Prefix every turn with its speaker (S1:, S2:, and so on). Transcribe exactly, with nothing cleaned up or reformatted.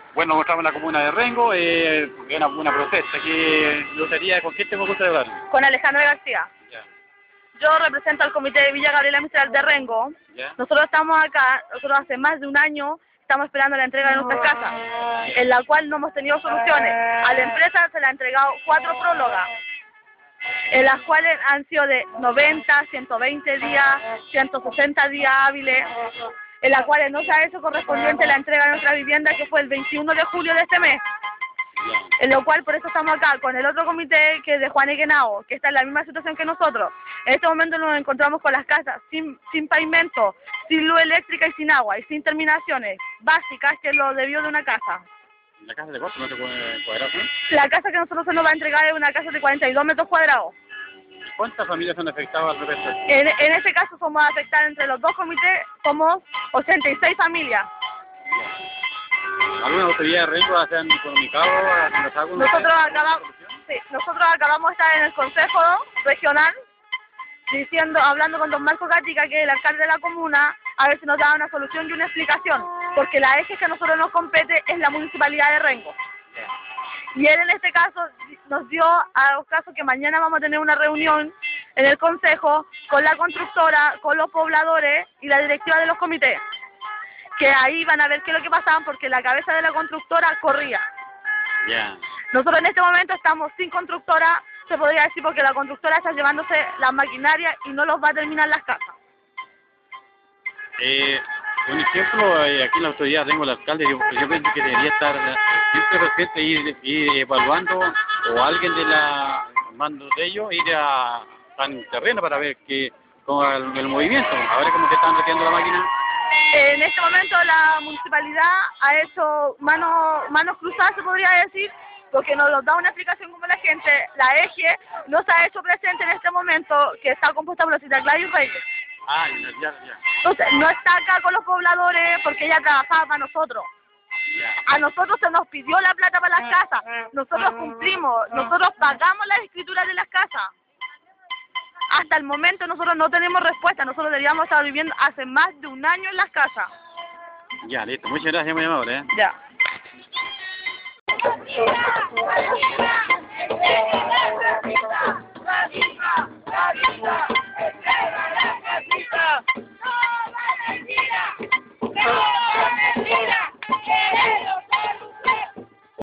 S1: Bueno, nos encontramos en la comuna de Rengo, eh, es una, una protesta que me gustaría, ¿con quién tengo gusto de hablar?
S2: Con Alejandra García.
S1: Ya.
S2: Yo represento al comité de Villa Gabriela Mistral de Rengo.
S1: ¿Ya?
S2: Nosotros estamos acá, nosotros hace más de un año estamos esperando la entrega de nuestras casas, en la cual no hemos tenido soluciones. A la empresa se le han entregado cuatro prólogas, en las cuales han sido de noventa, ciento veinte días, ciento sesenta días hábiles, en las cuales no se ha hecho correspondiente la entrega de nuestra vivienda, que fue el veintiuno de julio de este mes. En lo cual, por eso estamos acá con el otro comité, que es de Juan Eguenao, que está en la misma situación que nosotros. En este momento nos encontramos con las casas sin, sin pavimento, sin luz eléctrica y sin agua, y sin terminaciones básicas, que es lo debido de una casa.
S1: ¿La casa de cuántos metros cuadrados?
S2: La casa que nosotros se nos va a entregar es una casa de cuarenta y dos metros cuadrados.
S1: ¿Cuántas familias son afectadas al respecto?
S2: En, en este caso somos afectadas entre los dos comités, somos ochenta y seis familias.
S1: ¿Alguna autoridad de Rengo se han comunicado? ¿Han conversado con
S2: Nosotros
S1: ustedes?
S2: acabamos, sí, nosotros acabamos de estar en el Consejo Regional, diciendo, hablando con don Marco Gatica, que es el alcalde de la comuna, a ver si nos da una solución y una explicación, porque la eje que a nosotros nos compete es la municipalidad de Rengo. Y él en este caso nos dio a los casos que mañana vamos a tener una reunión en el consejo con la constructora, con los pobladores y la directiva de los comités, que ahí van a ver qué es lo que pasaba, porque la cabeza de la constructora corría.
S1: Ya.
S2: Nosotros en este momento estamos sin constructora, se podría decir, porque la constructora está llevándose las maquinarias y no los va a terminar las casas.
S1: Eh, un ejemplo, eh, aquí en la autoridad tengo el alcalde, yo, yo pienso que debería estar eh, siempre presente, ir, ir evaluando, o alguien de la mando de ellos, ir a, a en terreno para ver que con el, el movimiento, a ver cómo se están retirando la máquina.
S2: En este momento la municipalidad ha hecho manos, manos cruzadas, se podría decir, porque nos lo da una explicación como la gente. La eje no se ha hecho presente en este momento, que está compuesta por la cita Gladys Reyes.
S1: Ah, ya, ya, ya.
S2: Entonces, no está acá con los pobladores porque ella trabajaba para nosotros. A nosotros se nos pidió la plata para las casas, nosotros cumplimos, nosotros pagamos las escrituras de las casas. Hasta el momento nosotros no tenemos respuesta, nosotros deberíamos estar viviendo hace más de un año en las casas.
S1: Ya, listo, muchas gracias, muy amable. ¿eh?
S2: Ya.